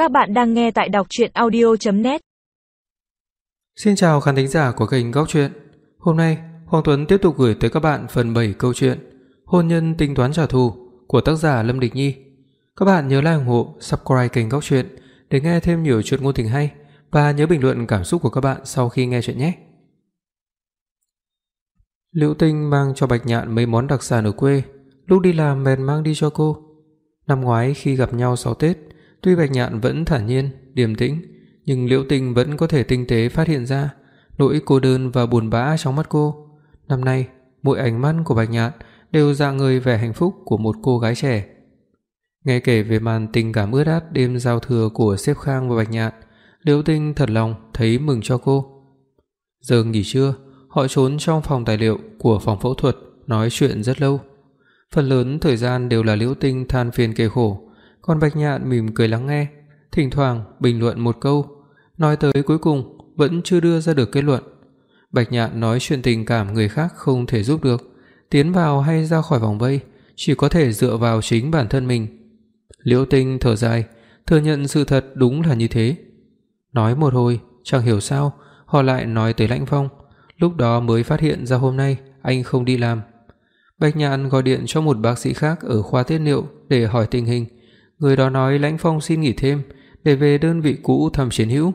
Các bạn đang nghe tại đọc truyện audio.net. Xin chào khán thính giả của kênh Góc Truyện. Hôm nay, Hoàng Tuấn tiếp tục gửi tới các bạn phần 7 câu chuyện Hôn nhân tính toán trả thù của tác giả Lâm Địch Nhi. Các bạn nhớ like ủng hộ, subscribe kênh Góc Truyện để nghe thêm nhiều chuyện ngôn tình hay và nhớ bình luận cảm xúc của các bạn sau khi nghe chuyện nhé. Liễu Tinh mang cho Bạch Nhạn mấy món đặc sản ở quê, lúc đi làm bèn mang đi cho cô. Năm ngoái khi gặp nhau sau Tết, tuy Bạch Nhạn vẫn thản nhiên, điềm tĩnh, nhưng Liễu Tinh vẫn có thể tinh tế phát hiện ra nỗi cô đơn và buồn bã trong mắt cô. Năm nay, mỗi ánh mắt của Bạch Nhạn đều rạng ngời vẻ hạnh phúc của một cô gái trẻ. Nghe kể về màn tình cảm ướt át đêm giao thừa của sếp Khang và Bạch Nhạn, Liễu Tinh thật lòng thấy mừng cho cô. Giờ nghỉ trưa, họ trốn trong phòng tài liệu của phòng phẫu thuật nói chuyện rất lâu. Phần lớn thời gian đều là Liễu Tinh than phiền kể khổ, còn Bạch Nhạn mỉm cười lắng nghe, thỉnh thoảng bình luận một câu, nói tới cuối cùng vẫn chưa đưa ra được kết luận. Bạch Nhạn nói chuyện tình cảm người khác không thể giúp được, tiến vào hay ra khỏi vòng vây chỉ có thể dựa vào chính bản thân mình. Liễu Tinh thở dài, thừa nhận sự thật đúng là như thế. Nói một hồi, chẳng hiểu sao họ lại nói tới Lãnh Phong, lúc đó mới phát hiện ra hôm nay anh không đi làm. Bạch Nhạn gọi điện cho một bác sĩ khác ở khoa tiết niệu để hỏi tình hình. Người đó nói Lãnh Phong xin nghỉ thêm để về đơn vị cũ thăm chiến hữu.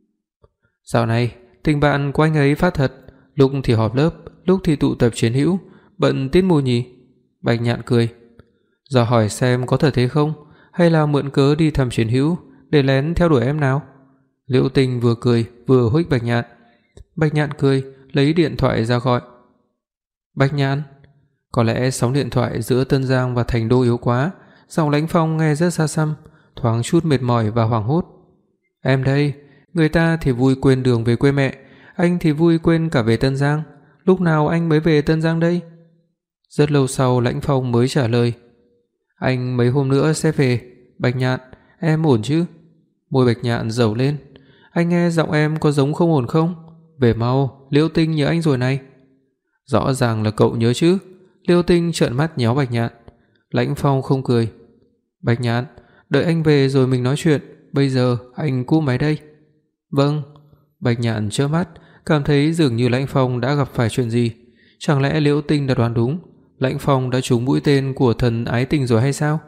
Dạo này, tình bạn của anh ấy phát thật, lúc thì họp lớp, lúc thì tụ tập chiến hữu, bận tiết mù nhỉ? Bạch Nhạn cười. Giờ hỏi xem có thật thế không, hay là mượn cớ đi thăm chiến hữu để lén theo đuổi em nào? Liễu Tinh vừa cười vừa huých Bạch Nhạn. Bạch Nhạn cười, lấy điện thoại ra gọi. Bạch Nhạn, có lẽ sóng điện thoại giữa Tân Giang và Thành Đô yếu quá, giọng Lãnh Phong nghe rất xa xăm, thoáng chút mệt mỏi và hoảng hốt. Em đây, người ta thì vui quên đường về quê mẹ, anh thì vui quên cả về Tân Giang, lúc nào anh mới về Tân Giang đây? Rất lâu sau Lãnh Phong mới trả lời. Anh mấy hôm nữa sẽ về. Bạch Nhạn, em ổn chứ? Môi Bạch Nhạn dầu lên. Anh nghe giọng em có giống không ổn không? Về mau, Liễu Tinh nhớ anh rồi này. Rõ ràng là cậu nhớ chứ. Liễu Tinh trợn mắt nhéo Bạch Nhạn. Lãnh Phong không cười. Bạch Nhạn, đợi anh về rồi mình nói chuyện, bây giờ anh cúp máy đây. Vâng. Bạch Nhạn chớp mắt, cảm thấy dường như Lãnh Phong đã gặp phải chuyện gì. Chẳng lẽ Liễu Tinh đã đoán đúng, Lãnh Phong đã trúng mũi tên của thần ái tình rồi hay sao?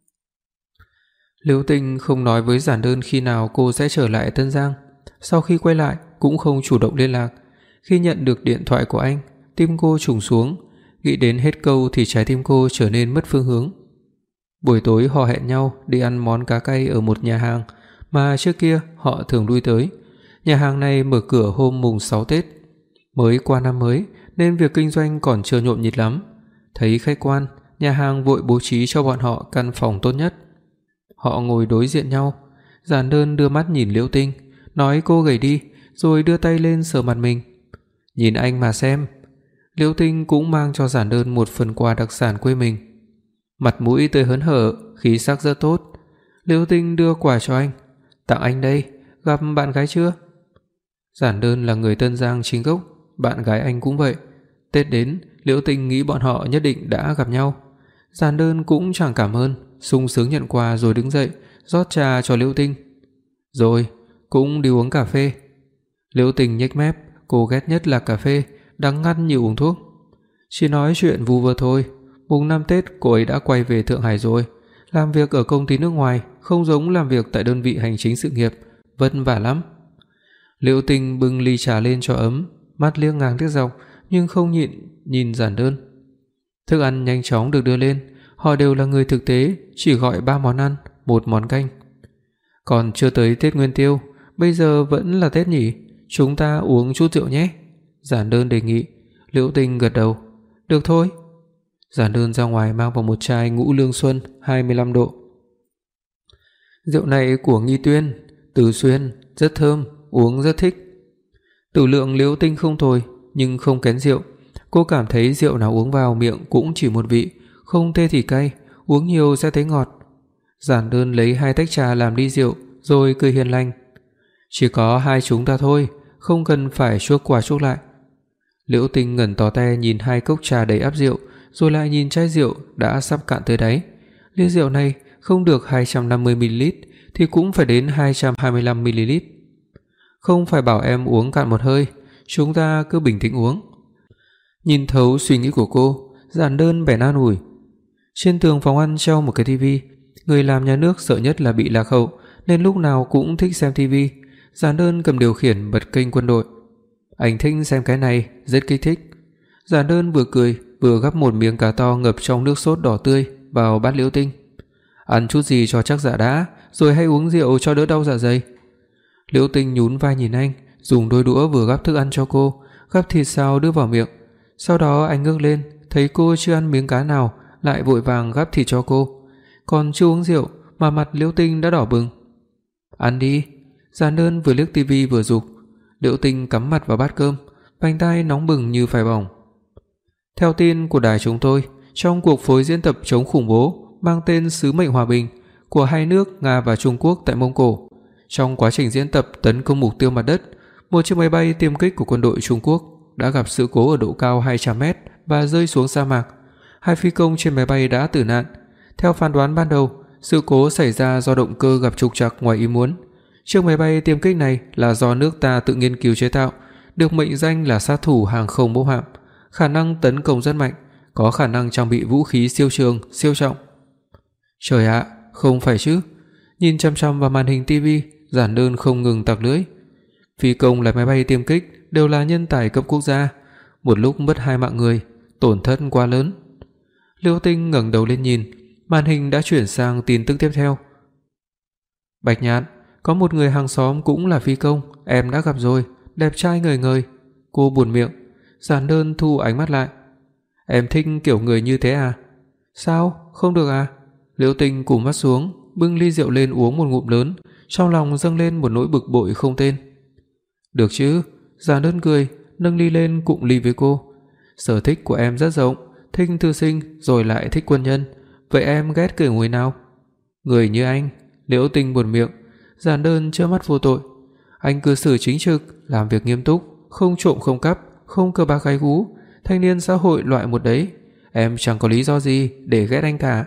Liễu Tinh không nói với Giản Đơn khi nào cô sẽ trở lại Tân Giang, sau khi quay lại cũng không chủ động liên lạc. Khi nhận được điện thoại của anh, tim cô trùng xuống, nghĩ đến hết câu thì trái tim cô trở nên mất phương hướng. Buổi tối họ hẹn nhau đi ăn món cá cay ở một nhà hàng mà trước kia họ thường lui tới. Nhà hàng này mở cửa hôm mùng 6 Tết. Mới qua năm mới nên việc kinh doanh còn chưa nhộn nhịp lắm. Thấy khách quan, nhà hàng vội bố trí cho bọn họ căn phòng tốt nhất. Họ ngồi đối diện nhau, Giản Đơn đưa mắt nhìn Liễu Tinh, nói cô gầy đi, rồi đưa tay lên sờ mặt mình. Nhìn anh mà xem. Liễu Tinh cũng mang cho Giản Đơn một phần quà đặc sản quê mình. Mặt mũi tươi hớn hở, khí sắc rất tốt. Liễu Tinh đưa quà cho anh. Tặng anh đây, gặp bạn gái chưa? Giản Đơn là người Tân Giang chính gốc, bạn gái anh cũng vậy. Tết đến, Liễu Tinh nghĩ bọn họ nhất định đã gặp nhau. Giản Đơn cũng chẳng cảm ơn, sung sướng nhận quà rồi đứng dậy, rót trà cho Liễu Tinh. Rồi, cũng đi uống cà phê. Liễu Tinh nhếch mép, cô ghét nhất là cà phê, đắng ngắt như uống thuốc. Chỉ nói chuyện vu vơ thôi. Mùng 5 Tết cô ấy đã quay về Thượng Hải rồi, làm việc ở công ty nước ngoài, không giống làm việc tại đơn vị hành chính sự nghiệp, vất vả lắm. Liễu Tinh bưng ly trà lên cho ấm, mắt liếc ngang liếc dọc nhưng không nhịn nhìn Giản Đơn. Thức ăn nhanh chóng được đưa lên, họ đều là người thực tế, chỉ gọi 3 món ăn, 1 món canh. Còn chưa tới Tết Nguyên Tiêu, bây giờ vẫn là Tết nhỉ, chúng ta uống chút rượu nhé. Giản Đơn đề nghị. Liễu Tinh gật đầu. Được thôi. Giản Đơn ra ngoài mang vào một chai Ngũ Lương Xuân 25 độ. Rượu này của Nghi Tuyên, Từ Xuyên, rất thơm, uống rất thích. Tử lượng Liễu Tinh không tồi, nhưng không kén rượu. Cô cảm thấy rượu nào uống vào miệng cũng chỉ một vị, không tê thì cay, uống nhiều sẽ thấy ngọt. Giản Đơn lấy 2 tách trà làm ly rượu, rồi cười hiền lành. Chỉ có 2 chúng ta thôi, không cần phải chuốc qua chuốc lại. Liễu Tinh ngẩn tò te nhìn 2 cốc trà đầy áp rượu, rồi lại nhìn chai rượu đã sắp cạn tới đáy. Ly rượu này không được 250 ml thì cũng phải đến 225 ml. Không phải bảo em uống cạn một hơi, chúng ta cứ bình tĩnh uống. Nhìn thấu suy nghĩ của cô, Giản Đơn bèn an ủi. Trên tường phòng ăn treo một cái tivi, người làm nhà nước sợ nhất là bị lạc hậu, nên lúc nào cũng thích xem tivi. Giản Đơn cầm điều khiển bật kênh quân đội. Anh thích xem cái này, rất kích thích. Giản Đơn vừa cười vừa gắp một miếng cá to ngập trong nước sốt đỏ tươi vào bát Liễu Tinh. Ăn chút gì cho chắc dạ đã, rồi hãy uống rượu cho đỡ đau dạ dày. Liễu Tinh nhún vai nhìn anh, dùng đôi đũa vừa gắp thức ăn cho cô, gắp thịt xào đưa vào miệng. Sau đó anh ngước lên, thấy cô chưa ăn miếng cá nào, lại vội vàng gắp thịt cho cô. Còn chưa uống rượu mà mặt Liễu Tinh đã đỏ bừng. Ăn đi. Giản Đơn vừa liếc tivi vừa giục. Liễu Tinh cắm mặt vào bát cơm, vành tai nóng bừng như phải bỏng. Theo tin của đài chúng tôi, trong cuộc phối diễn tập chống khủng bố mang tên Sứ mệnh hòa bình của hai nước Nga và Trung Quốc tại Mông Cổ, trong quá trình diễn tập tấn công mục tiêu mặt đất, một chiếc máy bay tiêm kích của quân đội Trung Quốc đã gặp sự cố ở độ cao 200m và rơi xuống sa mạc. Hai phi công trên máy bay đã tử nạn. Theo phán đoán ban đầu, sự cố xảy ra do động cơ gặp trục trặc ngoài ý muốn. Chiếc máy bay tiêm kích này là do nước ta tự nghiên cứu chế tạo, được mệnh danh là sát thủ hàng không mẫu hạm, khả năng tấn công rất mạnh, có khả năng trang bị vũ khí siêu trường, siêu trọng. Trời ạ, không phải chứ? Nhìn chăm chăm vào màn hình tivi, Giản Đơn không ngừng tặc lưỡi. Phi công lái máy bay tiêm kích đều là nhân tài cấp quốc gia, một lúc mất 2 mạng người, tổn thất quá lớn. Liễu Tinh ngẩng đầu lên nhìn, màn hình đã chuyển sang tin tức tiếp theo. Bạch Nhạn, có một người hàng xóm cũng là phi công, em đã gặp rồi, đẹp trai ngời ngời. Cô buồn miệng. Giản Đơn thu ánh mắt lại. Em thích kiểu người như thế à? Sao, không được à? Liễu Tinh cụp mắt xuống, bưng ly rượu lên uống một ngụm lớn, trong lòng dâng lên một nỗi bực bội không tên. Được chứ? Giản Đơn cười, nâng ly lên cụng ly với cô. Sở thích của em rất rộng, thích thư sinh rồi lại thích quân nhân, vậy em ghét kiểu người nào? Người như anh. Liễu Tinh buồn miệng. Giản Đơn trợn mắt vô tội. Anh cư xử chính trực, làm việc nghiêm túc, không trộm không cắp, không cờ bạc gái gú, thanh niên xã hội loại một đấy. Em chẳng có lý do gì để ghét anh cả.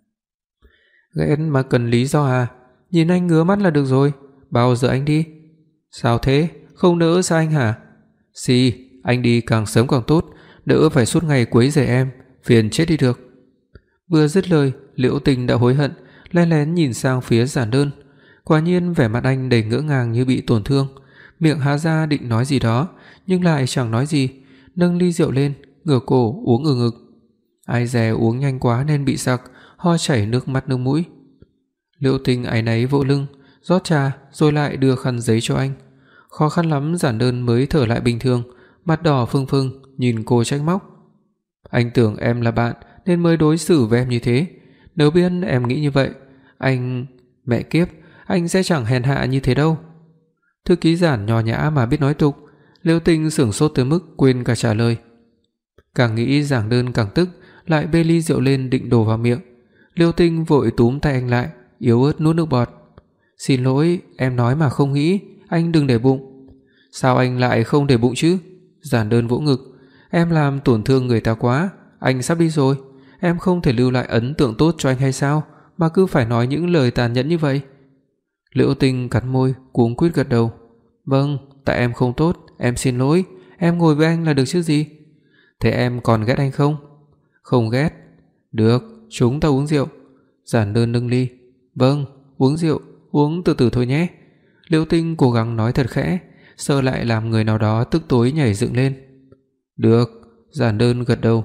Ghét mà cần lý do à? Nhìn anh ngứa mắt là được rồi, bao giờ anh đi? Sao thế, không đỡ sao anh hả? Xì, anh đi càng sớm càng tốt, đỡ phải suốt ngày quấy rầy em, phiền chết đi được. Vừa dứt lời, Liễu Tinh đã hối hận, lén lén nhìn sang phía Giản Đơn. Quả nhiên vẻ mặt anh đầy ngỡ ngàng như bị tổn thương, miệng há ra định nói gì đó, nhưng lại chẳng nói gì, nâng ly rượu lên, ngửa cổ uống ực. Ai dè uống nhanh quá nên bị sặc, ho chảy nước mắt nước mũi. Liễu Tinh áy náy vỗ lưng, rót trà rồi lại đưa khăn giấy cho anh. Khó khăn lắm Giản Đơn mới thở lại bình thường, mặt đỏ phừng phừng nhìn cô trách móc. Anh tưởng em là bạn nên mới đối xử với em như thế, nếu biết em nghĩ như vậy, anh... Mẹ kiếp, anh sẽ chẳng hèn hạ như thế đâu. Thư ký Giản nho nhã mà biết nói tục. Liễu Tinh sửng sốt tới mức quên cả trả lời. Càng nghĩ Giản Đơn càng tức, lại bê ly rượu lên định đổ vào miệng. Liễu Tinh vội túm tay anh lại, yếu ớt nuốt nước bọt. Xin lỗi, em nói mà không nghĩ, anh đừng để bụng. Sao anh lại không để bụng chứ? Giản Đơn vỗ ngực. Em làm tổn thương người ta quá, anh sắp đi rồi, em không thể lưu lại ấn tượng tốt cho anh hay sao, mà cứ phải nói những lời tàn nhẫn như vậy. Liễu Tinh cắn môi, cuống quýt gật đầu. Vâng, tại em không tốt, em xin lỗi, em ngồi với anh là được chứ gì. Thế em còn ghét anh không? Không ghét. Được, chúng ta uống rượu. Giản Đơn nâng ly. Vâng, uống rượu, uống từ từ thôi nhé. Liễu Tinh cố gắng nói thật khẽ, sợ lại làm người nào đó tức tối nhảy dựng lên. Được, Giản Đơn gật đầu.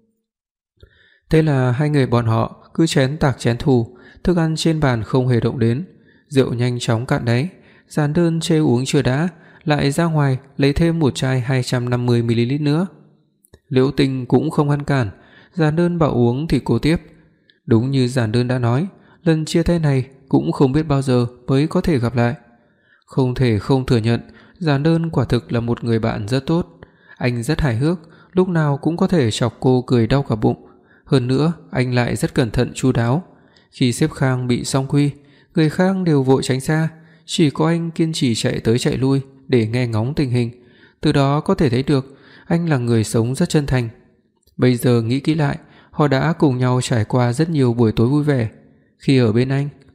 Thế là hai người bọn họ cứ chén tạc chén thù, thức ăn trên bàn không hề động đến, rượu nhanh chóng cạn đáy. Giản Đơn chê uống chưa đã, lại ra ngoài lấy thêm một chai 250 ml nữa. Liễu Tinh cũng không ngăn cản, Giản Đơn bảo uống thì cô tiếp. Đúng như Giản Đơn đã nói, lần chia tay này cũng không biết bao giờ mới có thể gặp lại. Không thể không thừa nhận, Giản Đơn quả thực là một người bạn rất tốt. Anh rất hài hước, lúc nào cũng có thể chọc cô cười đau cả bụng. Hơn nữa, anh lại rất cẩn thận chu đáo. Khi xếp Khang bị song quy, người khác đều vội tránh xa, chỉ có anh kiên trì chạy tới chạy lui để nghe ngóng tình hình. Từ đó có thể thấy được anh là người sống rất chân thành. Bây giờ nghĩ kỹ lại, họ đã cùng nhau trải qua rất nhiều buổi tối vui vẻ. Khi ở bên anh,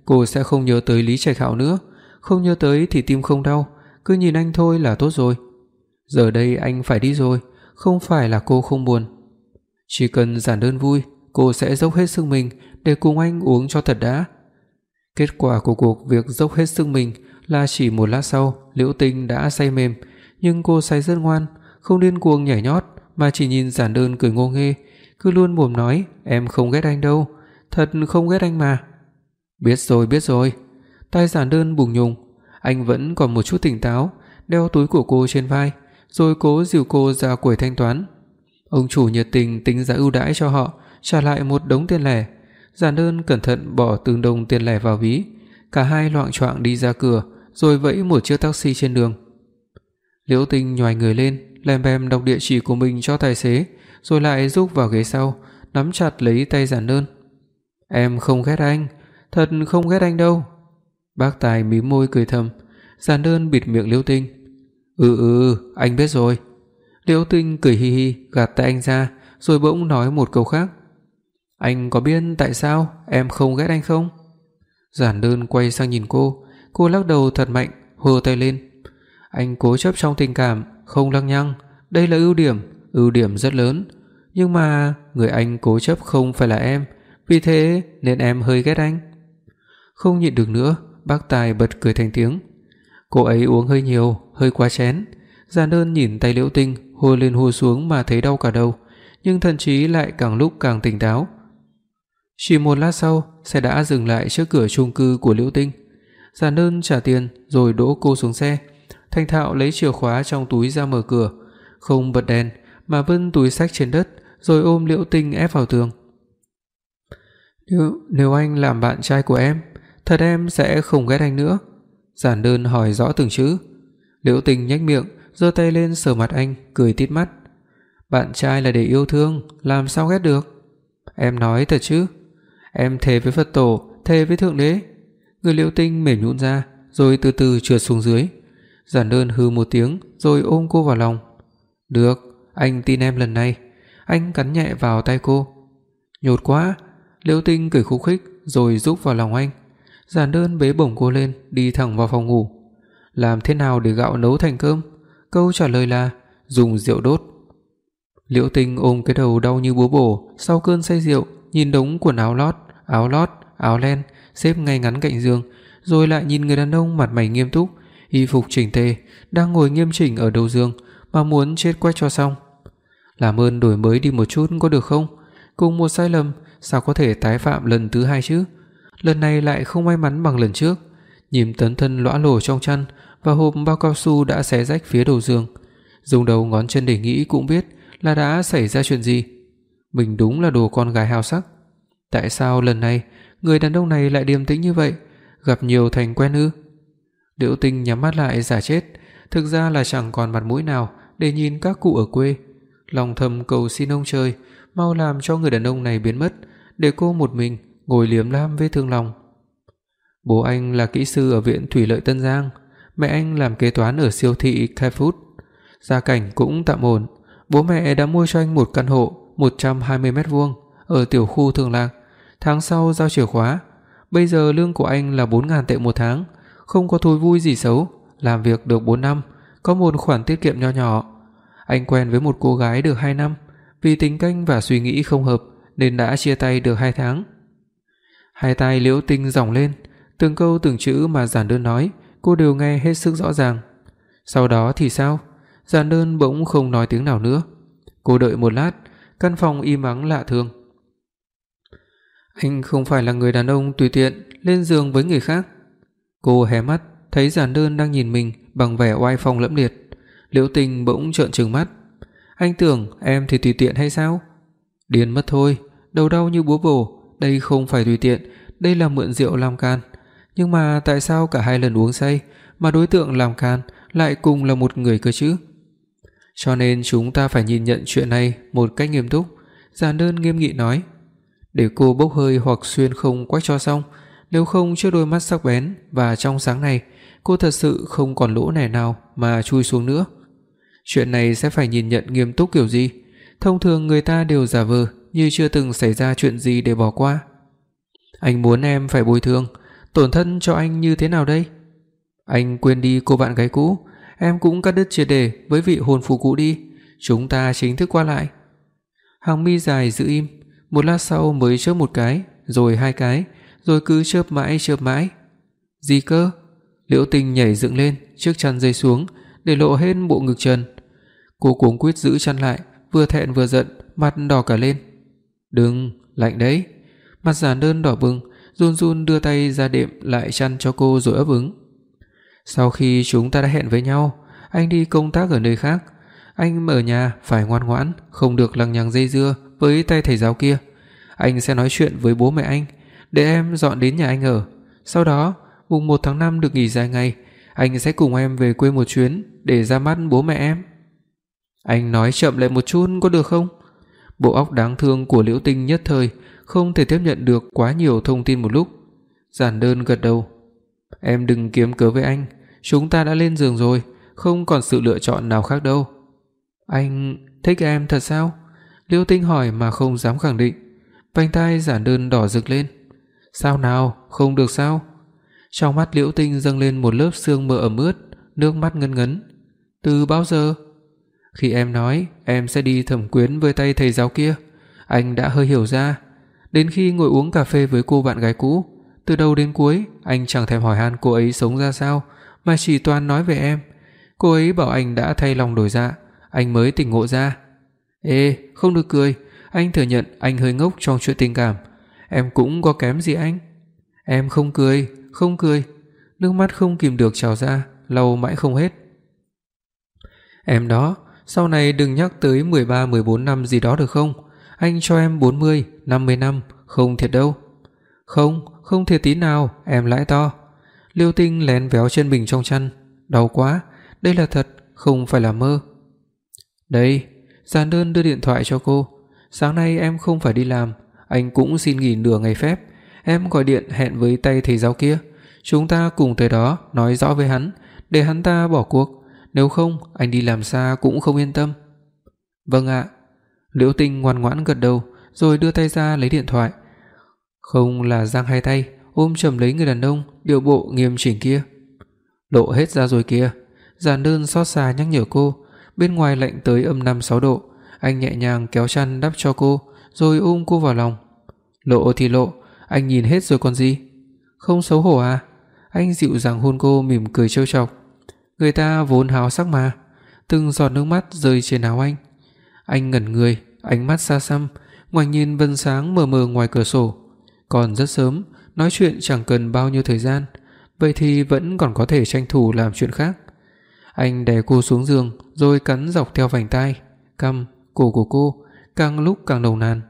cô sẽ không nhớ tới Lý Trạch Hạo nữa, không nhớ tới thì tim không đau, cứ nhìn anh thôi là tốt rồi. Giờ đây anh phải đi rồi, không phải là cô không buồn. Chỉ cần giản đơn vui, cô sẽ dốc hết sức mình để cùng anh uống cho thật đã. Kết quả của cuộc việc dốc hết sức mình là chỉ một lát sau, Liễu Tinh đã say mềm, nhưng cô say rất ngoan, không điên cuồng nhảy nhót mà chỉ nhìn giản đơn cười ngô nghê, cứ luôn mồm nói em không ghét anh đâu, thật không ghét anh mà. Biết rồi. Tai giản đơn bùng nhùng, anh vẫn còn một chút tỉnh táo, đeo túi của cô trên vai, rồi cố dìu cô ra quầy thanh toán. Ông chủ nhiệt tình tính giá ưu đãi cho họ, trả lại một đống tiền lẻ. Giản đơn cẩn thận bỏ từng đồng tiền lẻ vào ví, cả hai loạng choạng đi ra cửa, rồi vẫy một chiếc taxi trên đường. Liễu Tinh nhoài người lên, lèm bèm đọc địa chỉ của mình cho tài xế, rồi lại rúc vào ghế sau, nắm chặt lấy tay giản đơn. Em không ghét anh, thật không ghét anh đâu. Bác Tài mím môi cười thầm. Giản đơn bịt miệng Liễu Tinh. Anh biết rồi. Liễu Tinh cười hi hi gạt tay anh ra, rồi bỗng nói một câu khác. Anh có biết tại sao em không ghét anh không? Giản đơn quay sang nhìn cô lắc đầu thật mạnh, hơ tay lên. Anh cố chấp trong tình cảm, không lăng nhăng, đây là ưu điểm rất lớn. Nhưng mà người anh cố chấp không phải là em, vì thế nên em hơi ghét anh. Không nhịn được nữa, bác Tài bật cười thành tiếng. Cô ấy uống hơi nhiều, hơi quá chén. Giản đơn nhìn tay Liễu Tinh hô lên hô xuống mà thấy đau cả đầu, nhưng thần trí lại càng lúc càng tỉnh táo. Chỉ một lát sau, xe đã dừng lại trước cửa chung cư của Liễu Tinh. Giản đơn trả tiền rồi đỗ cô xuống xe, thành thạo lấy chìa khóa trong túi ra mở cửa, không bật đèn mà vứt túi xách trên đất, rồi ôm Liễu Tinh ép vào tường. Nếu anh làm bạn trai của em, thật em sẽ không ghét anh nữa. Giản đơn hỏi rõ từng chữ. Liễu Tinh nhếch miệng, giơ tay lên sờ mặt anh, cười tít mắt. Bạn trai là để yêu thương, làm sao ghét được? Em nói thật chứ? Em thề với Phật tổ, thề với Thượng Đế. Người Liễu Tinh mềm nhũn ra, rồi từ từ trượt xuống dưới. Giản đơn hừ một tiếng, rồi ôm cô vào lòng. Được, anh tin em lần này. Anh cắn nhẹ vào tay cô. Nhột quá. Liễu Tinh cười khúc khích, rồi rúc vào lòng anh. Giản đơn bế bổng cô lên, đi thẳng vào phòng ngủ. Làm thế nào để gạo nấu thành cơm? Câu trả lời là dùng rượu đốt. Liễu Tinh ôm cái đầu đau như búa bổ sau cơn say rượu, nhìn đống quần áo lót, áo len xếp ngay ngắn cạnh giường, rồi lại nhìn người đàn ông mặt mày nghiêm túc, y phục chỉnh tề, đang ngồi nghiêm chỉnh ở đầu giường mà muốn chết quách cho xong. Làm ơn đổi mới đi một chút có được không? Cùng một sai lầm, sao có thể tái phạm lần thứ hai chứ? Lần này lại không may mắn bằng lần trước. Nhìn tấn thân lõa lồ trong chăn và hộp bao cao su đã xé rách phía đầu giường, dùng đầu ngón chân để nghĩ cũng biết là đã xảy ra chuyện gì. Mình đúng là đồ con gái hào sắc. Tại sao lần này người đàn ông này lại điềm tĩnh như vậy? Gặp nhiều thành quen ư? Liễu Tinh nhắm mắt lại giả chết, thực ra là chẳng còn mặt mũi nào để nhìn các cụ ở quê. Lòng thầm cầu xin ông trời mau làm cho người đàn ông này biến mất, để cô một mình ngồi liếm lăm vết thương lòng. Bố anh là kỹ sư ở viện thủy lợi Tân Giang, mẹ anh làm kế toán ở siêu thị Carrefour. Gia cảnh cũng tạm ổn. Bố mẹ đã mua cho anh một căn hộ 120 m² ở tiểu khu Thường Lạc, tháng sau giao chìa khóa. Bây giờ lương của anh là 4.000 tệ một tháng, không có thú vui gì xấu, làm việc được 4 năm, có một khoản tiết kiệm nho nhỏ. Anh quen với một cô gái được 2 năm, vì tính cách và suy nghĩ không hợp nên đã chia tay được 2 tháng. Hai tai Liễu Tinh giỏng lên, từng câu từng chữ mà giản đơn nói, cô đều nghe hết sức rõ ràng. Sau đó thì sao? Giản đơn bỗng không nói tiếng nào nữa. Cô đợi một lát, căn phòng im ắng lạ thường. Anh không phải là người đàn ông tùy tiện lên giường với người khác. Cô hé mắt, thấy giản đơn đang nhìn mình bằng vẻ oai phong lẫm liệt. Liễu Tinh bỗng trợn trừng mắt. Anh tưởng em thì tùy tiện hay sao? Điên mất thôi, đầu đau như búa bổ. Đây không phải tùy tiện, đây là mượn rượu làm can. Nhưng mà tại sao cả hai lần uống say mà đối tượng làm can lại cùng là một người cơ chứ? Cho nên chúng ta phải nhìn nhận chuyện này một cách nghiêm túc. Giản đơn nghiêm nghị nói. Để cô bốc hơi hoặc xuyên không quách cho xong, nếu không trước đôi mắt sắc bén và trong sáng này, cô thật sự không còn lỗ nẻ nào mà chui xuống nữa. Chuyện này sẽ phải nhìn nhận nghiêm túc kiểu gì? Thông thường người ta đều giả vờ như chưa từng xảy ra chuyện gì để bỏ qua. Anh muốn em phải bồi thường, Tổn thân cho anh như thế nào đây? Anh quên đi cô bạn gái cũ, em cũng cắt đứt triệt để với vị hôn phu cũ đi, chúng ta chính thức qua lại. Hàng mi dài giữ im, một lát sau mới chớp một cái, rồi hai cái, rồi cứ chớp mãi. Gì cơ? Liễu Tình nhảy dựng lên, chiếc chăn rơi xuống, để lộ hết bộ ngực trần. Cô cuống quýt giữ chăn lại, vừa thẹn vừa giận, mặt đỏ cả lên. Đừng, lạnh đấy. Mặt Giản Đơn đỏ bừng, run run đưa tay ra đệm lại chăn cho cô rồi ấp úng. Sau khi chúng ta đã hẹn với nhau, anh đi công tác ở nơi khác, anh ở nhà phải ngoan ngoãn, không được lằng nhằng dây dưa với tay thầy giáo kia. Anh sẽ nói chuyện với bố mẹ anh để em dọn đến nhà anh ở. Sau đó, mùng 1 tháng 5 được nghỉ dài ngày, anh sẽ cùng em về quê một chuyến để ra mắt bố mẹ em. Anh nói chậm lại một chút có được không? Bộ óc đáng thương của Liễu Tinh nhất thời không thể tiếp nhận được quá nhiều thông tin một lúc. Giản Đơn gật đầu. Em đừng kiếm cớ với anh, chúng ta đã lên giường rồi, không còn sự lựa chọn nào khác đâu. Anh thích em thật sao? Liễu Tinh hỏi mà không dám khẳng định. Vành tai Giản Đơn đỏ rực lên. Sao nào, không được sao? Trong mắt Liễu Tinh dâng lên một lớp sương mờ ẩm ướt, nước mắt ngấn ngấn. Từ bao giờ? Khi em nói em sẽ đi thẩm quyến với tay thầy giáo kia, anh đã hơi hiểu ra. Đến khi ngồi uống cà phê với cô bạn gái cũ, từ đầu đến cuối anh chẳng thèm hỏi han cô ấy sống ra sao, mà chỉ toàn nói về em. Cô ấy bảo anh đã thay lòng đổi dạ, anh mới tỉnh ngộ ra. Ê, không được cười, anh thừa nhận anh hơi ngốc trong chuyện tình cảm. Em cũng có kém gì anh. Em không cười. Nước mắt không kìm được trào ra, lau mãi không hết. Em đó, sau này đừng nhắc tới 13, 14 năm gì đó được không? Anh cho em 40, 50 năm, không thiệt đâu. Không thiệt tí nào, em lãi to. Liêu Tinh lén véo chân mình trong chăn. Đau quá, đây là thật, không phải là mơ. Đây, Giản Đơn đưa điện thoại cho cô. Sáng nay em không phải đi làm, anh cũng xin nghỉ nửa ngày phép. Em gọi điện hẹn với tay thầy giáo kia, chúng ta cùng tới đó nói rõ với hắn, để hắn ta bỏ cuộc. Nếu không, anh đi làm xa cũng không yên tâm. Vâng ạ. Liễu Tinh ngoan ngoãn gật đầu, rồi đưa tay ra lấy điện thoại. Không là giang hai tay ôm chầm lấy người đàn ông điệu bộ nghiêm chỉnh kia. Lộ hết ra rồi kìa. Giản Đơn xót xa nhắc nhở cô. Bên ngoài lạnh tới âm 5-6 độ. Anh nhẹ nhàng kéo chăn đắp cho cô, rồi ôm cô vào lòng. Lộ thì lộ, anh nhìn hết rồi còn gì. Không xấu hổ à? Anh dịu dàng hôn cô, mỉm cười trêu chọc. Người ta vốn háo sắc mà. Từng giọt nước mắt rơi trên áo anh. Anh ngẩn người, ánh mắt xa xăm, ngoảnh nhìn vân sáng mờ mờ ngoài cửa sổ. Còn rất sớm, nói chuyện chẳng cần bao nhiêu thời gian, vậy thì vẫn còn có thể tranh thủ làm chuyện khác. Anh đè cô xuống giường, rồi cắn dọc theo vành tai, cằm, cổ của cô, càng lúc càng nồng nàn.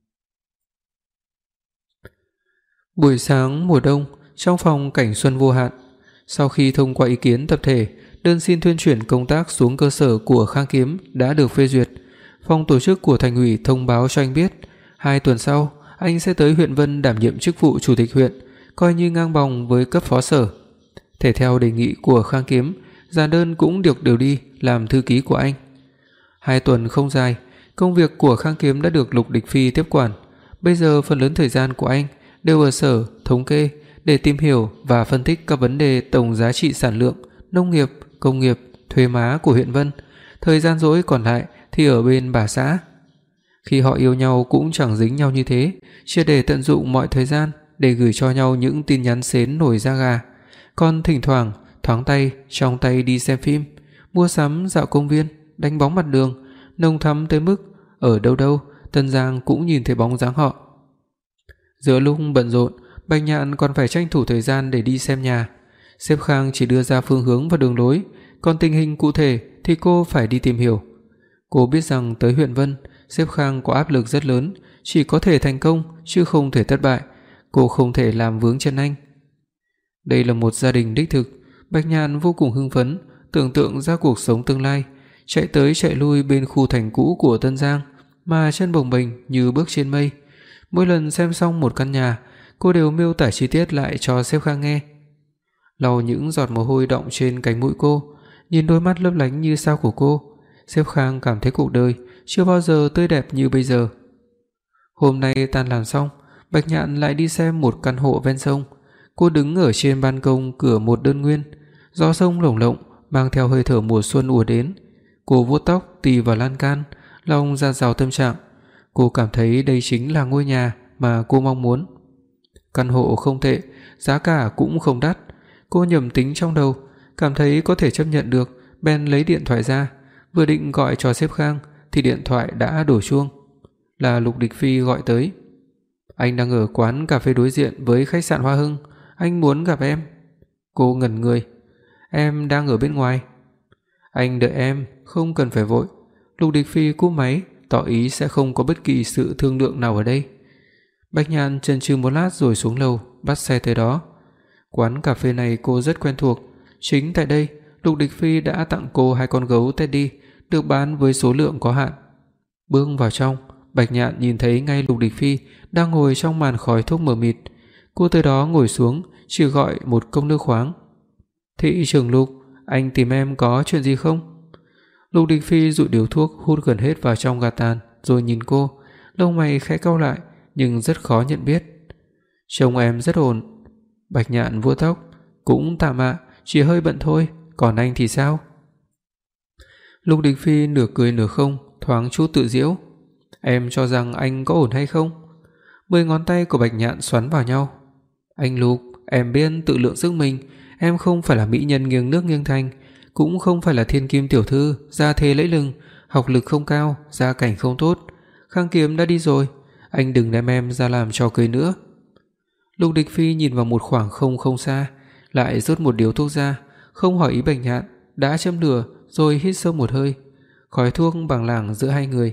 Buổi sáng mùa đông, trong phòng cảnh xuân vô hạn, sau khi thông qua ý kiến tập thể, đơn xin thuyên chuyển công tác xuống cơ sở của Khang Kiếm đã được phê duyệt. Phòng tổ chức của thành ủy thông báo cho anh biết, 2 tuần sau anh sẽ tới huyện Vân đảm nhiệm chức vụ chủ tịch huyện, coi như ngang bằng với cấp phó sở. Thể theo đề nghị của Khang Kiếm, Giản Đơn cũng được điều đi làm thư ký của anh. 2 tuần không dài, công việc của Khang Kiếm đã được Lục Địch Phi tiếp quản. Bây giờ phần lớn thời gian của anh đều ở sở thống kê để tìm hiểu và phân tích các vấn đề tổng giá trị sản lượng, nông nghiệp, công nghiệp, thuế má của huyện Vân. Thời gian rỗi còn lại thì ở bên bà xã. Khi họ yêu nhau cũng chẳng dính nhau như thế, chỉ để tận dụng mọi thời gian để gửi cho nhau những tin nhắn xến nổi da gà. Còn thỉnh thoảng thoáng tay trong tay đi xem phim, mua sắm, dạo công viên, đánh bóng mặt đường, nồng thắm tới mức ở đâu đâu Tân Giang cũng nhìn thấy bóng dáng họ. Giữa lúc bận rộn, Bạch Nhạn còn phải tranh thủ thời gian để đi xem nhà. Sếp Khang chỉ đưa ra phương hướng và đường lối, còn tình hình cụ thể thì cô phải đi tìm hiểu. Cô biết rằng tới huyện Vân, sếp Khang có áp lực rất lớn, chỉ có thể thành công chứ không thể thất bại. Cô không thể làm vướng chân anh. Đây là một gia đình đích thực. Bạch Nhạn vô cùng hưng phấn, tưởng tượng ra cuộc sống tương lai, chạy tới chạy lui bên khu thành cũ của Tân Giang mà chân bồng bềnh như bước trên mây. Mỗi lần xem xong một căn nhà, cô đều miêu tả chi tiết lại cho sếp Khang nghe. Lau những giọt mồ hôi đọng trên cánh mũi cô, nhìn đôi mắt lấp lánh như sao của cô, sếp Khang cảm thấy cuộc đời chưa bao giờ tươi đẹp như bây giờ. Hôm nay tan làm xong, Bạch Nhạn lại đi xem một căn hộ ven sông. Cô đứng ở trên ban công cửa một đơn nguyên, gió sông lồng lộng mang theo hơi thở mùa xuân ùa đến. Cô vuốt tóc tì vào lan can, lòng dạt dào tâm trạng. Cô cảm thấy đây chính là ngôi nhà mà cô mong muốn. Căn hộ không tệ, giá cả cũng không đắt. Cô nhẩm tính trong đầu, cảm thấy có thể chấp nhận được, bèn lấy điện thoại ra, vừa định gọi cho sếp Khang thì điện thoại đã đổ chuông. Là Lục Địch Phi gọi tới. Anh đang ở quán cà phê đối diện với khách sạn Hoa Hưng, anh muốn gặp em. Cô ngẩn người. Em đang ở bên ngoài. Anh đợi em, không cần phải vội. Lục Địch Phi cúp máy, tỏ ý sẽ không có bất kỳ sự thương lượng nào ở đây. Bạch Nhạn chần chừ một lát rồi xuống lầu, bắt xe tới đó. Quán cà phê này cô rất quen thuộc, chính tại đây Lục Địch Phi đã tặng cô 2 con gấu Teddy được bán với số lượng có hạn. Bước vào trong, Bạch Nhạn nhìn thấy ngay Lục Địch Phi đang ngồi trong màn khói thuốc mờ mịt. Cô tới đó ngồi xuống, chỉ gọi một cốc nước khoáng. "Thị trưởng Lục, anh tìm em có chuyện gì không?" Lục Địch Phi dụi điếu thuốc hút gần hết vào trong gạt tàn, rồi nhìn cô, lông mày khẽ cau lại nhưng rất khó nhận biết. "Trông em rất ổn." Bạch Nhạn vuốt tóc, "Cũng tạm ạ, chỉ hơi bận thôi, còn anh thì sao?" Lục Địch Phi nửa cười nửa không, thoáng chút tự giễu. "Em cho rằng anh có ổn hay không?" 10 ngón tay của Bạch Nhạn xoắn vào nhau. "Anh Lục, em biết tự lượng sức mình, em không phải là mỹ nhân nghiêng nước nghiêng thành, cũng không phải là thiên kim tiểu thư, gia thế lẫy lừng, học lực không cao, gia cảnh không tốt. Khang Kiếm đã đi rồi, anh đừng đem em ra làm trò cười nữa." Lục Địch Phi nhìn vào một khoảng không xa, lại rút một điếu thuốc ra, không hỏi ý Bạch Nhạn, đã châm lửa rồi hít sâu một hơi. Khói thuốc bàng lảng giữa hai người.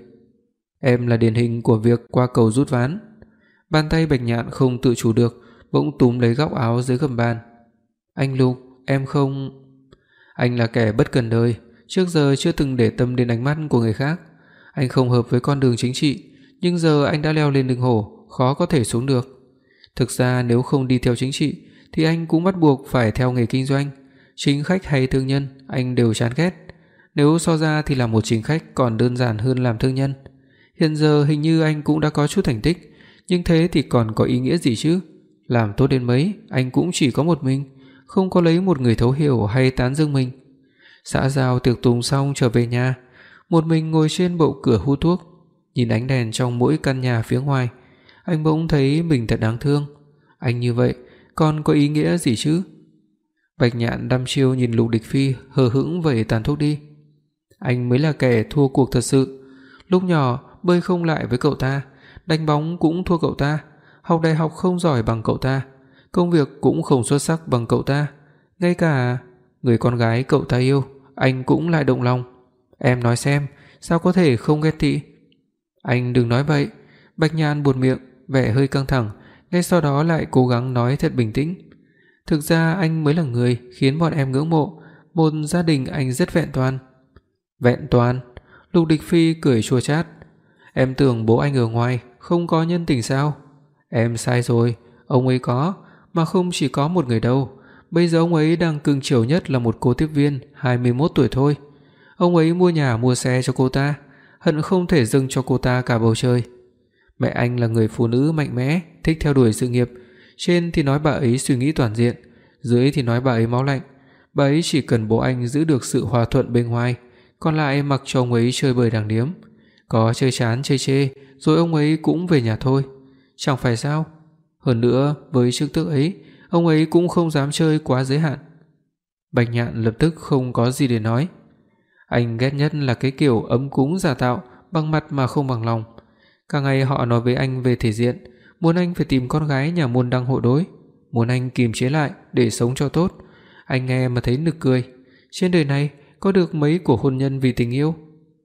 "Em là điển hình của việc qua cầu rút ván." Bàn tay Bạch Nhạn không tự chủ được, bỗng túm lấy góc áo dưới gầm bàn. "Anh Lục, em không..." "Anh là kẻ bất cần đời, trước giờ chưa từng để tâm đến ánh mắt của người khác. Anh không hợp với con đường chính trị, nhưng giờ anh đã leo lên lưng hổ, khó có thể xuống được. Thực ra nếu không đi theo chính trị thì anh cũng bắt buộc phải theo nghề kinh doanh. Chính khách hay thương nhân anh đều chán ghét. Nếu so ra thì làm một chính khách còn đơn giản hơn làm thương nhân. Hiện giờ hình như anh cũng đã có chút thành tích, nhưng thế thì còn có ý nghĩa gì chứ? Làm tốt đến mấy, anh cũng chỉ có một mình, không có lấy một người thấu hiểu hay tán dương mình." Xã giao tiệc tùng xong trở về nhà, một mình ngồi trên bậu cửa hút thuốc, nhìn ánh đèn trong mỗi căn nhà phía ngoài, anh bỗng thấy mình thật đáng thương. Anh như vậy còn có ý nghĩa gì chứ? Bạch Nhạn đăm chiêu nhìn Lục Địch Phi hờ hững vẩy tàn thuốc đi. Anh mới là kẻ thua cuộc thật sự. Lúc nhỏ bơi không lại với cậu ta, đánh bóng cũng thua cậu ta, học đại học không giỏi bằng cậu ta, công việc cũng không xuất sắc bằng cậu ta, ngay cả người con gái cậu ta yêu, anh cũng lại động lòng. Em nói xem, sao có thể không ghét tị? Anh đừng nói vậy. Bạch Nhạn buột miệng, vẻ hơi căng thẳng, ngay sau đó lại cố gắng nói thật bình tĩnh. Thực ra anh mới là người khiến bọn em ngưỡng mộ, một gia đình anh rất vẹn toàn. Vẹn toàn? Lục Địch Phi cười chua chát. Em tưởng bố anh ở ngoài không có nhân tình sao? Em sai rồi, ông ấy có, mà không chỉ có một người đâu. Bây giờ ông ấy đang cưng chiều nhất là một cô tiếp viên 21 tuổi thôi. Ông ấy mua nhà mua xe cho cô ta, hận không thể dâng cho cô ta cả bầu trời. Mẹ anh là người phụ nữ mạnh mẽ, thích theo đuổi sự nghiệp. Trên thì nói bà ấy suy nghĩ toàn diện, dưới thì nói bà ấy máu lạnh. Bà ấy chỉ cần bố anh giữ được sự hòa thuận bên ngoài, còn lại mặc cho ông ấy chơi bời đàng điếm. Có chơi chán chơi chê, rồi ông ấy cũng về nhà thôi. Chẳng phải sao? Hơn nữa, với chức tước ấy, ông ấy cũng không dám chơi quá giới hạn. Bạch Nhạn lập tức không có gì để nói. Anh ghét nhất là cái kiểu ấm cúng giả tạo, bằng mặt mà không bằng lòng. Cả ngày họ nói với anh về thể diện, muốn anh phải tìm con gái nhà môn đăng hộ đối, muốn anh kiềm chế lại để sống cho tốt. Anh nghe mà thấy nực cười. Trên đời này có được mấy cuộc hôn nhân vì tình yêu.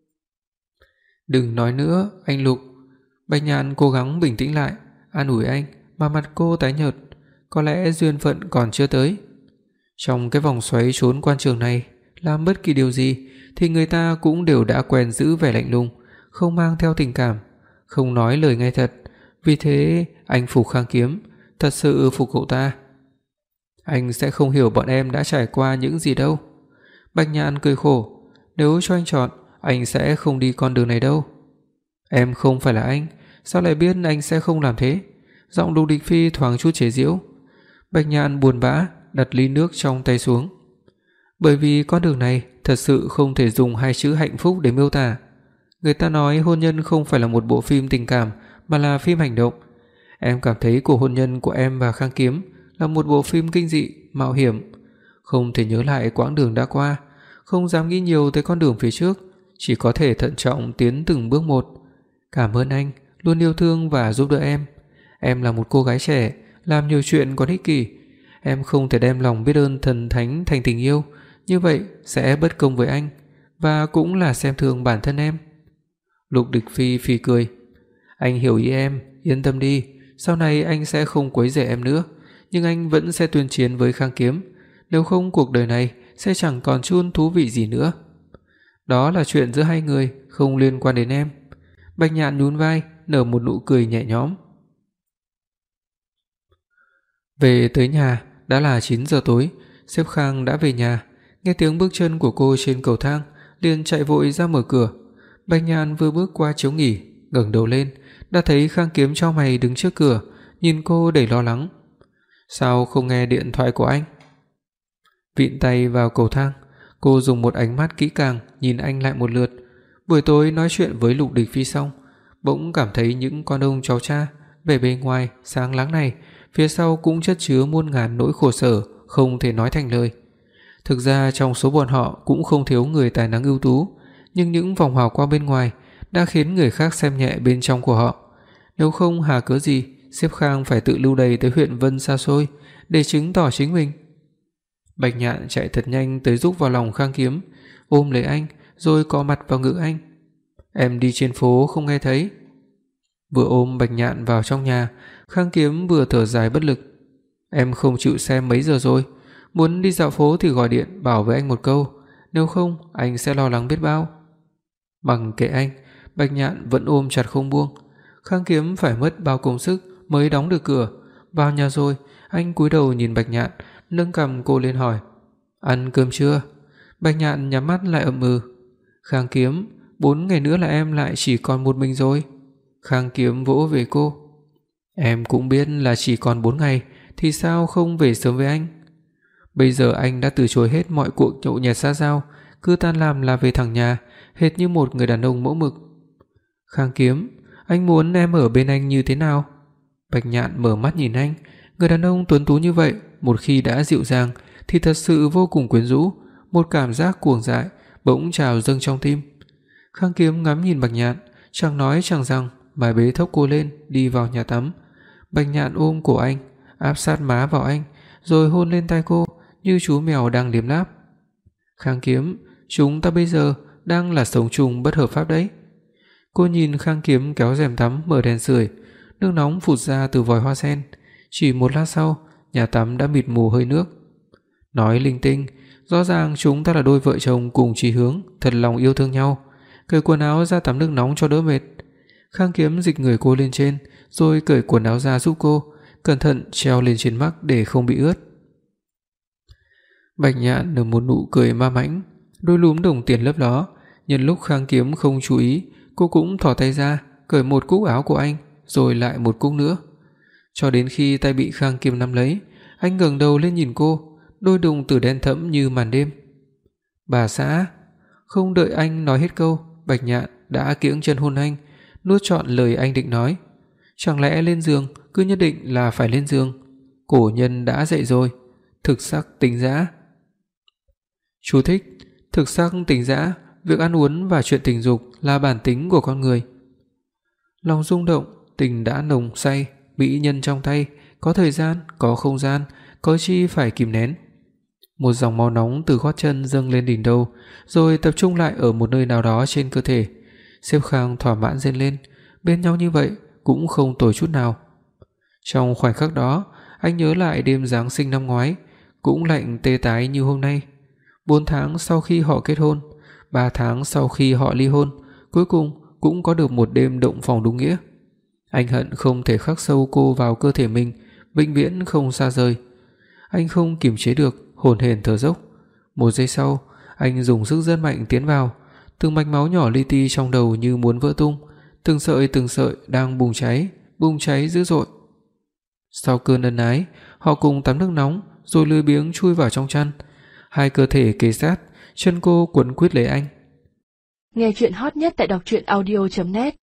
Đừng nói nữa, anh Lục. Bạch Nhạn cố gắng bình tĩnh lại, an ủi anh, mà mặt cô tái nhợt. Có lẽ duyên phận còn chưa tới. Trong cái vòng xoáy trốn quan trường này, làm bất kỳ điều gì thì người ta cũng đều đã quen giữ vẻ lạnh lùng, không mang theo tình cảm, không nói lời ngay thật. Vì thế anh phục Khang Kiếm, thật sự phục cậu ta. Anh sẽ không hiểu bọn em đã trải qua những gì đâu. Bạch Nhạn cười khổ. Nếu cho anh chọn, anh sẽ không đi con đường này đâu. Em không phải là anh, sao lại biết anh sẽ không làm thế? Giọng Lục Địch Phi thoáng chút chế giễu. Bạch Nhạn buồn bã đặt ly nước trong tay xuống. Bởi vì con đường này thật sự không thể dùng hai chữ hạnh phúc để miêu tả. Người ta nói hôn nhân không phải là một bộ phim tình cảm mà là phim hành động. Em cảm thấy cuộc hôn nhân của em và Khang Kiếm là một bộ phim kinh dị, mạo hiểm. Không thể nhớ lại quãng đường đã qua, không dám nghĩ nhiều tới con đường phía trước, chỉ có thể thận trọng tiến từng bước một. Cảm ơn anh luôn yêu thương và giúp đỡ em. Em là một cô gái trẻ, làm nhiều chuyện còn ích kỷ. Em không thể đem lòng biết ơn thần thánh thành tình yêu, như vậy sẽ bất công với anh và cũng là xem thường bản thân em. Lục Địch Phi phì cười. Anh hiểu ý em, yên tâm đi, sau này anh sẽ không quấy rầy em nữa, nhưng anh vẫn sẽ tuyên chiến với Khang Kiếm, nếu không cuộc đời này sẽ chẳng còn chút thú vị gì nữa. Đó là chuyện giữa hai người, không liên quan đến em. Bạch Nhạn nhún vai, nở một nụ cười nhẹ nhõm. Về tới nhà, đã là 9 giờ tối, sếp Khang đã về nhà, nghe tiếng bước chân của cô trên cầu thang, liền chạy vội ra mở cửa. Bạch Nhạn vừa bước qua chiếu nghỉ, ngẩng đầu lên, đã thấy Khang Kiếm chau mày đứng trước cửa, nhìn cô đầy lo lắng. Sao không nghe điện thoại của anh? Vịn tay vào cầu thang, cô dùng một ánh mắt kỹ càng nhìn anh lại một lượt. Buổi tối nói chuyện với Lục Địch Phi xong, bỗng cảm thấy những con ông cháu cha vẻ bề ngoài sáng láng này, phía sau cũng chất chứa muôn ngàn nỗi khổ sở không thể nói thành lời. Thực ra trong số bọn họ cũng không thiếu người tài năng ưu tú, nhưng những vòng hào quang bên ngoài đã khiến người khác xem nhẹ bên trong của họ. Nếu không hà cớ gì sếp Khang phải tự lưu đày tới huyện Vân xa xôi để chứng tỏ chính mình. Bạch Nhạn chạy thật nhanh tới rúc vào lòng Khang Kiếm, ôm lấy anh rồi cọ mặt vào ngực anh. Em đi trên phố không nghe thấy. Vừa ôm Bạch Nhạn vào trong nhà, Khang Kiếm vừa thở dài bất lực. Em không chịu xem mấy giờ rồi, muốn đi dạo phố thì gọi điện bảo với anh một câu, nếu không anh sẽ lo lắng biết bao. Bằng kệ anh, Bạch Nhạn vẫn ôm chặt không buông. Khang Kiếm phải mất bao công sức mới đóng được cửa. Vào nhà rồi, anh cúi đầu nhìn Bạch Nhạn, nâng cằm cô lên hỏi: "Ăn cơm chưa?" Bạch Nhạn nhắm mắt lại ậm ừ. "Khang Kiếm, 4 ngày nữa là em lại chỉ còn một mình rồi." Khang Kiếm vỗ về cô. "Em cũng biết là chỉ còn 4 ngày, thì sao không về sớm với anh? Bây giờ anh đã từ chối hết mọi cuộc nhậu nhẹt xã giao, cứ tan làm là về thẳng nhà, hệt như một người đàn ông mẫu mực." "Khang Kiếm, anh muốn em ở bên anh như thế nào?" Bạch Nhạn mở mắt nhìn anh, người đàn ông tuấn tú như vậy, một khi đã dịu dàng thì thật sự vô cùng quyến rũ, một cảm giác cuồng dại bỗng trào dâng trong tim. Khang Kiếm ngắm nhìn Bạch Nhạn, chẳng nói chẳng rằng mà bế thốc cô lên đi vào nhà tắm. Bạch Nhạn ôm cổ anh, áp sát má vào anh, rồi hôn lên tai cô như chú mèo đang liếm láp. "Khang Kiếm, chúng ta bây giờ đang là sống chung bất hợp pháp đấy." Cô nhìn Khang Kiếm kéo rèm tắm mở đèn sưởi, nước nóng phụt ra từ vòi hoa sen. Chỉ một lát sau, nhà tắm đã mịt mù hơi nước. Nói linh tinh, rõ ràng chúng ta là đôi vợ chồng cùng chí hướng, thật lòng yêu thương nhau. Cởi quần áo ra tắm nước nóng cho đỡ mệt. Khang Kiếm dịch người cô lên trên, rồi cởi quần áo ra giúp cô, cẩn thận treo lên trên mắt để không bị ướt. Bạch Nhạn nở một nụ cười ma mãnh, đôi lúm đồng tiền lấp ló. Nhân lúc Khang Kiếm không chú ý, cô cũng thò tay ra, cởi một cúc áo của anh, rồi lại một cúc nữa. Cho đến khi tay bị Khang Kiếm nắm lấy, anh ngẩng đầu lên nhìn cô, đôi đồng tử đen thẫm như màn đêm. "Bà xã." Không đợi anh nói hết câu, Bạch Nhạn đã kiễng chân hôn anh, nuốt trọn lời anh định nói. Chẳng lẽ lên giường cứ nhất định là phải lên giường? Cổ nhân đã dạy rồi, thực sắc tình dã. Chú thích: thực sắc tình dã, việc ăn uống và chuyện tình dục là bản tính của con người. Lòng rung động, tình đã nồng say, mỹ nhân trong tay, có thời gian, có không gian, có chi phải kìm nén. Một dòng máu nóng từ gót chân dâng lên đỉnh đầu, rồi tập trung lại ở một nơi nào đó trên cơ thể. Sếp Khang thỏa mãn rên lên, bên nhau như vậy cũng không tồi chút nào. Trong khoảnh khắc đó, anh nhớ lại đêm Giáng sinh năm ngoái, cũng lạnh tê tái như hôm nay. 4 tháng sau khi họ kết hôn, 3 tháng sau khi họ ly hôn, cuối cùng cũng có được một đêm động phòng đúng nghĩa. Anh hận không thể khắc sâu cô vào cơ thể mình, vĩnh viễn không xa rời. Anh không kiềm chế được, hổn hển thở dốc. 1 giây sau, anh dùng sức rất mạnh tiến vào, từng mạch máu nhỏ li ti trong đầu như muốn vỡ tung, từng sợi đang bùng cháy dữ dội. Sau cơn ân ái, họ cùng tắm nước nóng rồi lười biếng chui vào trong chăn. Hai cơ thể kề sát, chân cô quấn quýt lấy anh. Nghe truyện hot nhất tại đọc truyện audio.net